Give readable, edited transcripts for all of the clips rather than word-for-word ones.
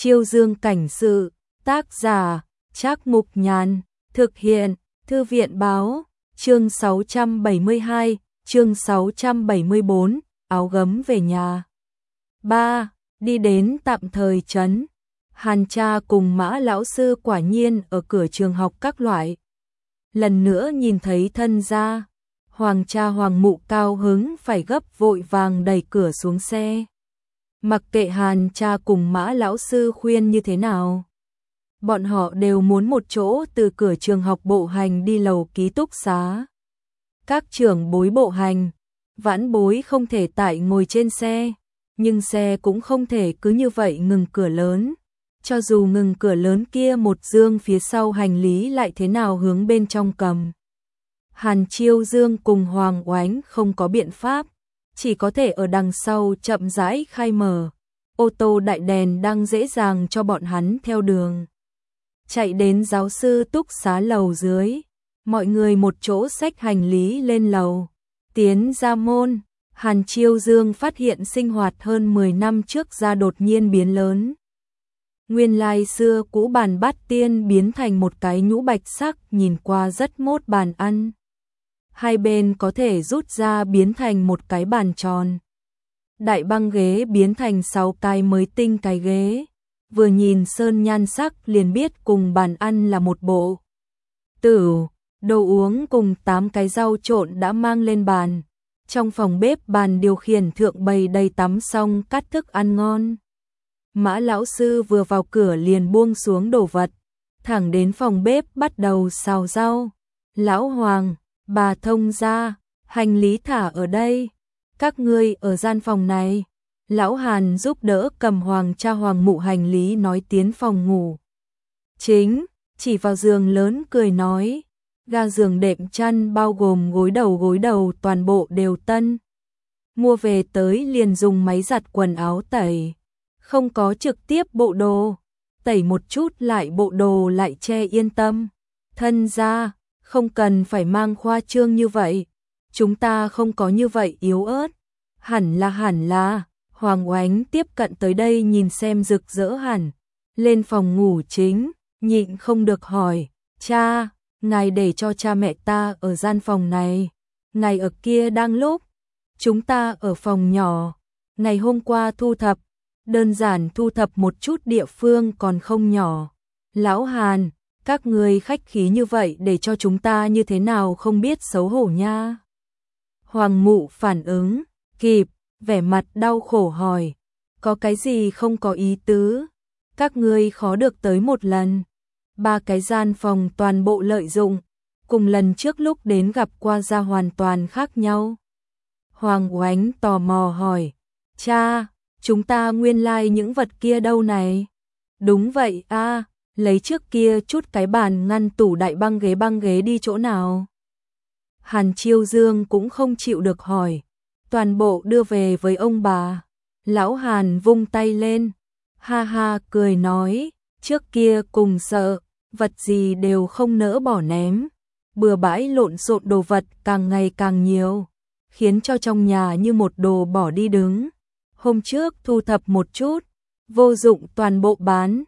Chiêu Dương cảnh sự, tác giả, Trác Mục Nhàn, thực hiện, Thư viện báo, chương 672, chương 674, áo gấm về nhà. 3. Đi đến tạm thời trấn. Hàn cha cùng Mã lão sư quả nhiên ở cửa trường học các loại. Lần nữa nhìn thấy thân gia, Hoàng cha Hoàng mụ cao hứng phải gấp vội vàng đẩy cửa xuống xe. Mặc kệ Hàn cha cùng Mã lão sư khuyên như thế nào, bọn họ đều muốn một chỗ từ cửa trường học bộ hành đi lầu ký túc xá. Các trưởng bối bộ hành, vãn bối không thể tại ngồi trên xe, nhưng xe cũng không thể cứ như vậy ngừng cửa lớn. Cho dù ngừng cửa lớn kia một dương phía sau hành lý lại thế nào hướng bên trong cầm. Hàn Chiêu Dương cùng Hoàng Oánh không có biện pháp, chỉ có thể ở đằng sau chậm rãi khai mở. Ô tô đại đèn đang dễ dàng cho bọn hắn theo đường. Chạy đến giáo sư túc xá lầu dưới, mọi người một chỗ xách hành lý lên lầu. Tiến ra môn, Hàn Chiêu Dương phát hiện sinh hoạt hơn 10 năm trước ra đột nhiên biến lớn. Nguyên lai xưa cũ bàn bát tiên biến thành một cái nhũ bạch sắc nhìn qua rất mốt bàn ăn. Hai bên có thể rút ra biến thành một cái bàn tròn. Đại băng ghế biến thành 6 cái mới tinh cái ghế. Vừa nhìn sơn nhan sắc liền biết cùng bàn ăn là một bộ. Tửu, đồ uống cùng 8 cái rau trộn đã mang lên bàn. Trong phòng bếp bàn điều khiển thượng bày đầy tắm xong cắt thức ăn ngon. Mã lão sư vừa vào cửa liền buông xuống đồ vật, thẳng đến phòng bếp bắt đầu xào rau. Lão Hoàng, bà thông ra, hành lý thả ở đây, các ngươi ở gian phòng này. Lão Hàn giúp đỡ cầm Hoàng cha Hoàng mụ hành lý nói tiến phòng ngủ. Chính, chỉ vào giường lớn cười nói, ga giường đệm chăn bao gồm gối đầu toàn bộ đều tân. Mua về tới liền dùng máy giặt quần áo tẩy. Không có trực tiếp bộ đồ, tẩy một chút lại bộ đồ lại che yên tâm. Thân ra, không cần phải mang khoa trương như vậy, chúng ta không có như vậy yếu ớt. Hẳn là, Hoàng Oánh tiếp cận tới đây nhìn xem rực rỡ hẳn. Lên phòng ngủ chính, nhịn không được hỏi, cha, ngài để cho cha mẹ ta ở gian phòng này, ngài ở kia đang lúc. Chúng ta ở phòng nhỏ, ngày hôm qua thu thập. Đơn giản thu thập một chút địa phương còn không nhỏ. Lão Hàn, các người khách khí như vậy để cho chúng ta như thế nào không biết xấu hổ nha. Hoàng mụ phản ứng kịp, vẻ mặt đau khổ hỏi, có cái gì không có ý tứ, các ngươi khó được tới một lần. 3 cái gian phòng toàn bộ lợi dụng, cùng lần trước lúc đến gặp qua ra hoàn toàn khác nhau. Hoàng Oánh tò mò hỏi, cha, chúng ta nguyên lai những vật kia đâu này? Đúng vậy a, lấy trước kia chút cái bàn ngăn tủ đại băng ghế đi chỗ nào? Hàn Chiêu Dương cũng không chịu được hỏi, toàn bộ đưa về với ông bà. Lão Hàn vung tay lên, ha ha cười nói, trước kia cùng sợ, vật gì đều không nỡ bỏ ném. Bừa bãi lộn xộn đồ vật càng ngày càng nhiều, khiến cho trong nhà như một đồ bỏ đi đứng. Hôm trước thu thập một chút, vô dụng toàn bộ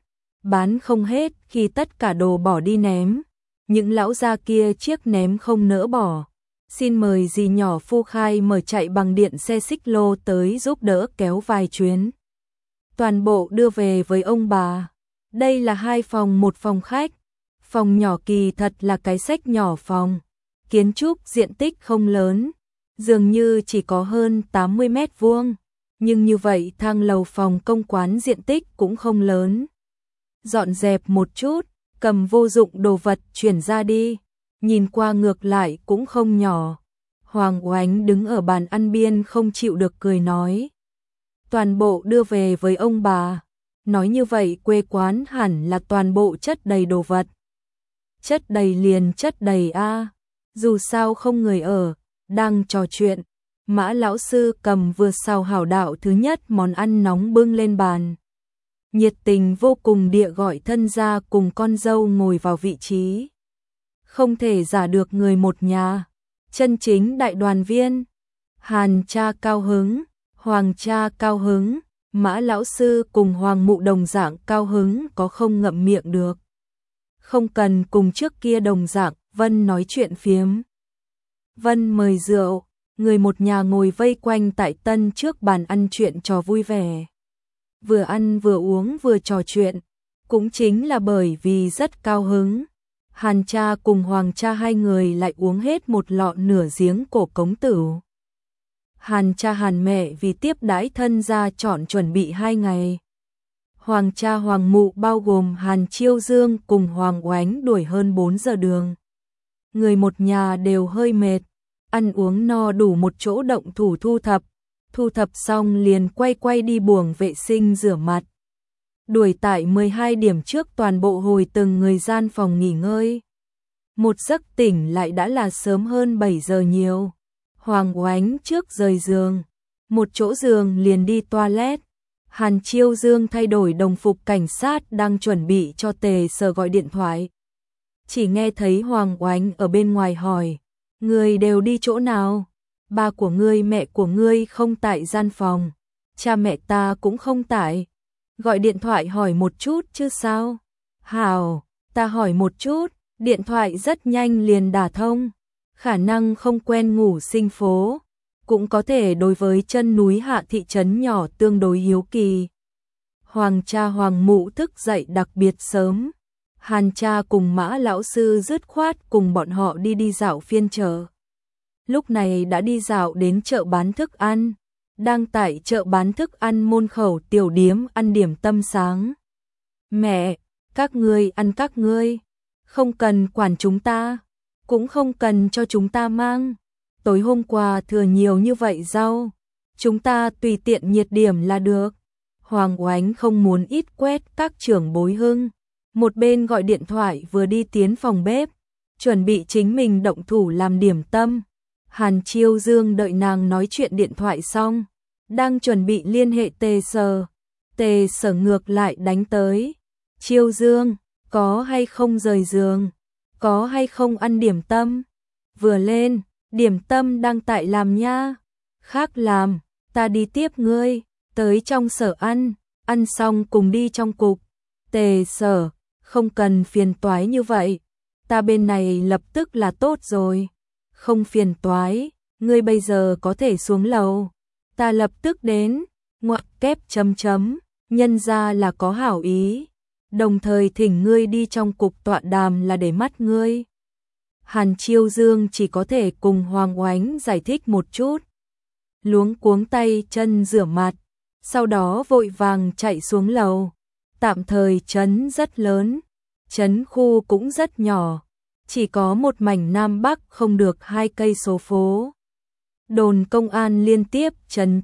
bán không hết khi tất cả đồ bỏ đi ném. Những lão gia kia chiếc ném không nỡ bỏ. Xin mời dì nhỏ Phu Khai mở chạy bằng điện xe xích lô tới giúp đỡ kéo vài chuyến. Toàn bộ đưa về với ông bà. Đây là 2 phòng một phòng khách. Phòng nhỏ kỳ thật là cái sách nhỏ phòng. Kiến trúc diện tích không lớn, dường như chỉ có hơn 80 mét vuông. Nhưng như vậy thang lầu phòng công quán diện tích cũng không lớn. Dọn dẹp một chút, cầm vô dụng đồ vật chuyển ra đi. Nhìn qua ngược lại cũng không nhỏ. Hoàng Oánh đứng ở bàn ăn biên không chịu được cười nói. Toàn bộ đưa về với ông bà. Nói như vậy quê quán hẳn là toàn bộ chất đầy đồ vật. Chất đầy liền chất đầy a. Dù sao không người ở, đang trò chuyện. Mã lão sư cầm vừa xào hảo đạo thứ nhất món ăn nóng bưng lên bàn. Nhiệt tình vô cùng địa gọi thân gia cùng con dâu ngồi vào vị trí. Không thể giả được người một nhà. Chân chính đại đoàn viên. Hàn cha cao hứng, Hoàng cha cao hứng, Mã lão sư cùng Hoàng mụ đồng dạng cao hứng có không ngậm miệng được. Không cần cùng trước kia đồng dạng, Vân nói chuyện phiếm. Vân mời rượu, người một nhà ngồi vây quanh tại tân trước bàn ăn chuyện trò vui vẻ. Vừa ăn vừa uống vừa trò chuyện, cũng chính là bởi vì rất cao hứng. Hàn cha cùng Hoàng cha hai người lại uống hết một lọ nửa giếng cổ cống tửu. Hàn cha Hàn mẹ vì tiếp đãi thân gia chọn chuẩn bị 2 ngày. Hoàng cha Hoàng mụ bao gồm Hàn Chiêu Dương cùng Hoàng Oánh đuổi hơn 4 giờ đường. Người một nhà đều hơi mệt, ăn uống no đủ một chỗ động thủ thu thập xong liền quay đi buồng vệ sinh rửa mặt. Đuổi tại 12 điểm trước toàn bộ hồi từng người gian phòng nghỉ ngơi. Một giấc tỉnh lại đã là sớm hơn 7 giờ nhiều. Hoàng Oánh trước rời giường, một chỗ giường liền đi toilet. Hàn Chiêu Dương thay đổi đồng phục cảnh sát đang chuẩn bị cho Tề Sở gọi điện thoại. Chỉ nghe thấy Hoàng Oánh ở bên ngoài hỏi, người đều đi chỗ nào? Ba của ngươi mẹ của ngươi không tại gian phòng, cha mẹ ta cũng không tại. Gọi điện thoại hỏi một chút chứ sao? Hảo, ta hỏi một chút, điện thoại rất nhanh liền đả thông. Khả năng không quen ngủ sinh phố, cũng có thể đối với chân núi hạ thị trấn nhỏ tương đối hiếu kỳ. Hoàng cha Hoàng mụ thức dậy đặc biệt sớm. Hàn cha cùng Mã lão sư dứt khoát cùng bọn họ đi dạo phiên chợ. Lúc này đã đi dạo đến chợ bán thức ăn, đang tại chợ bán thức ăn môn khẩu tiểu điếm ăn điểm tâm sáng. Mẹ, các ngươi ăn các ngươi, không cần quản chúng ta, cũng không cần cho chúng ta mang. Tối hôm qua thừa nhiều như vậy rau, chúng ta tùy tiện nhiệt điểm là được. Hoàng Oánh không muốn ít quét các trưởng bối hưng. Một bên gọi điện thoại vừa đi tiến phòng bếp, chuẩn bị chính mình động thủ làm điểm tâm. Hàn Chiêu Dương đợi nàng nói chuyện điện thoại xong, đang chuẩn bị liên hệ Tề Sở. Tề Sở ngược lại đánh tới. Chiêu Dương, có hay không rời giường? Có hay không ăn điểm tâm? Vừa lên, điểm tâm đang tại làm nha. Khác làm, ta đi tiếp ngươi, tới trong sở ăn xong cùng đi trong cục. Tề Sở, không cần phiền toái như vậy, ta bên này lập tức là tốt rồi. Không phiền toái, ngươi bây giờ có thể xuống lầu, ta lập tức đến. Ngoặc kép chấm chấm, nhân ra là có hảo ý, đồng thời thỉnh ngươi đi trong cục tọa đàm là để mắt ngươi. Hàn Chiêu Dương chỉ có thể cùng Hoàng Oánh giải thích một chút, luống cuống tay chân rửa mặt, sau đó vội vàng chạy xuống lầu. Tạm thời trấn rất lớn, trấn khu cũng rất nhỏ, chỉ có một mảnh Nam Bắc không được 2 cây số phố. Đồn công an liên tiếp trấn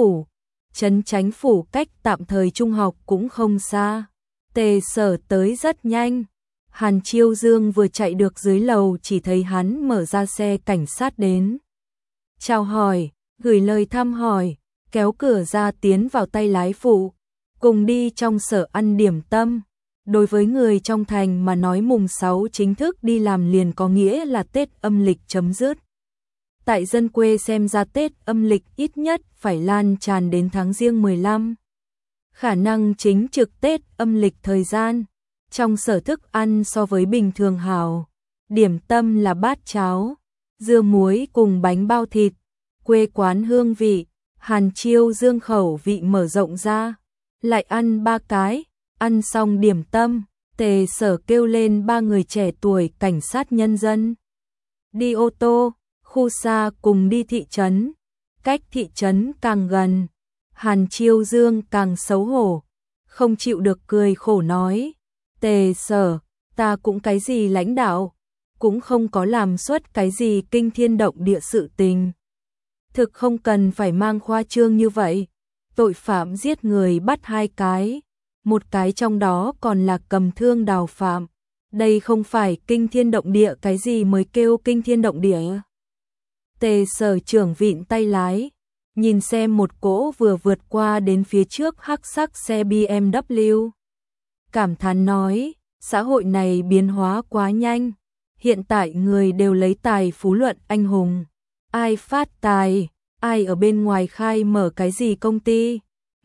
Chánh phủ cách tạm thời trung học cũng không xa. Tề Sở tới rất nhanh. Hàn Chiêu Dương vừa chạy được dưới lầu chỉ thấy hắn mở ra xe cảnh sát đến. Chào hỏi, gửi lời thăm hỏi, kéo cửa ra tiến vào tay lái phụ, cùng đi trong sở ăn điểm tâm. Đối với người trong thành mà nói mùng 6 chính thức đi làm liền có nghĩa là Tết âm lịch chấm dứt. Tại dân quê xem ra Tết âm lịch ít nhất phải lan tràn đến tháng Giêng 15. Khả năng chính trực Tết âm lịch thời gian, trong sở thức ăn so với bình thường hảo. Điểm tâm là bát cháo, dưa muối cùng bánh bao thịt, quê quán hương vị. Hàn Chiêu Dương khẩu vị mở rộng ra, lại ăn 3 cái, ăn xong điểm tâm, Tề Sở kêu lên 3 người trẻ tuổi cảnh sát nhân dân. Đi ô tô, khu xa cùng đi thị trấn, cách thị trấn càng gần. Hàn Chiêu Dương càng xấu hổ, không chịu được cười khổ nói, Tề Sở, ta cũng cái gì lãnh đạo, cũng không có làm suất cái gì kinh thiên động địa sự tình. Thực không cần phải mang khoa trương như vậy, tội phạm giết người bắt 2 cái, một cái trong đó còn là cầm thương đào phạm. Đây không phải kinh thiên động địa cái gì mới kêu kinh thiên động địa. Tề Sở trưởng vịn tay lái, nhìn xem một cỗ vừa vượt qua đến phía trước hắc sắc xe BMW. Cảm thán nói, xã hội này biến hóa quá nhanh, hiện tại người đều lấy tài phú luận anh hùng. Ai phát tài, ai ở bên ngoài khai mở cái gì công ty,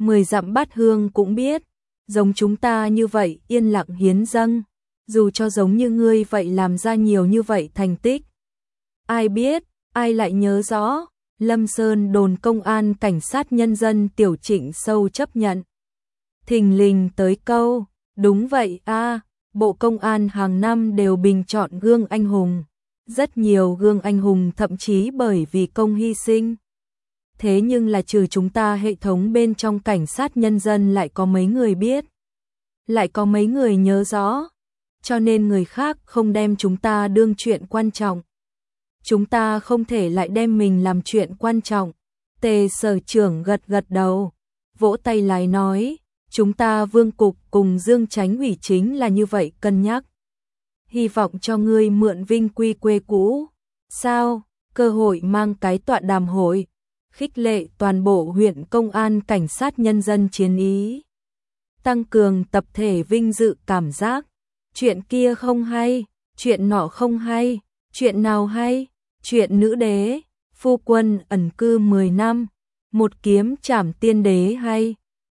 10 dặm bát hương cũng biết, giống chúng ta như vậy yên lặng hiến dâng, dù cho giống như ngươi vậy làm ra nhiều như vậy thành tích. Ai biết, ai lại nhớ rõ, Lâm Sơn đồn công an cảnh sát nhân dân Tiểu Trịnh sâu chấp nhận. Thình lình tới câu, đúng vậy a, Bộ Công an hàng năm đều bình chọn gương anh hùng. Rất nhiều gương anh hùng thậm chí bởi vì công hy sinh. Thế nhưng là trừ chúng ta hệ thống bên trong cảnh sát nhân dân lại có mấy người biết. Lại có mấy người nhớ rõ. Cho nên người khác không đem chúng ta đương chuyện quan trọng. Chúng ta không thể lại đem mình làm chuyện quan trọng. Tề Sở trưởng gật gật đầu, vỗ tay lái nói, chúng ta Vương cục cùng Dương Chánh ủy chính là như vậy cân nhắc. Hy vọng cho ngươi mượn vinh quy quê cũ. Sao? Cơ hội mang cái tọa đàm hội, khích lệ toàn bộ huyện công an cảnh sát nhân dân chiến ý. Tăng cường tập thể vinh dự cảm giác. Chuyện kia không hay, chuyện nọ không hay, chuyện nào hay? Chuyện nữ đế, phu quân ẩn cư 10 năm, một kiếm trảm tiên đế hay.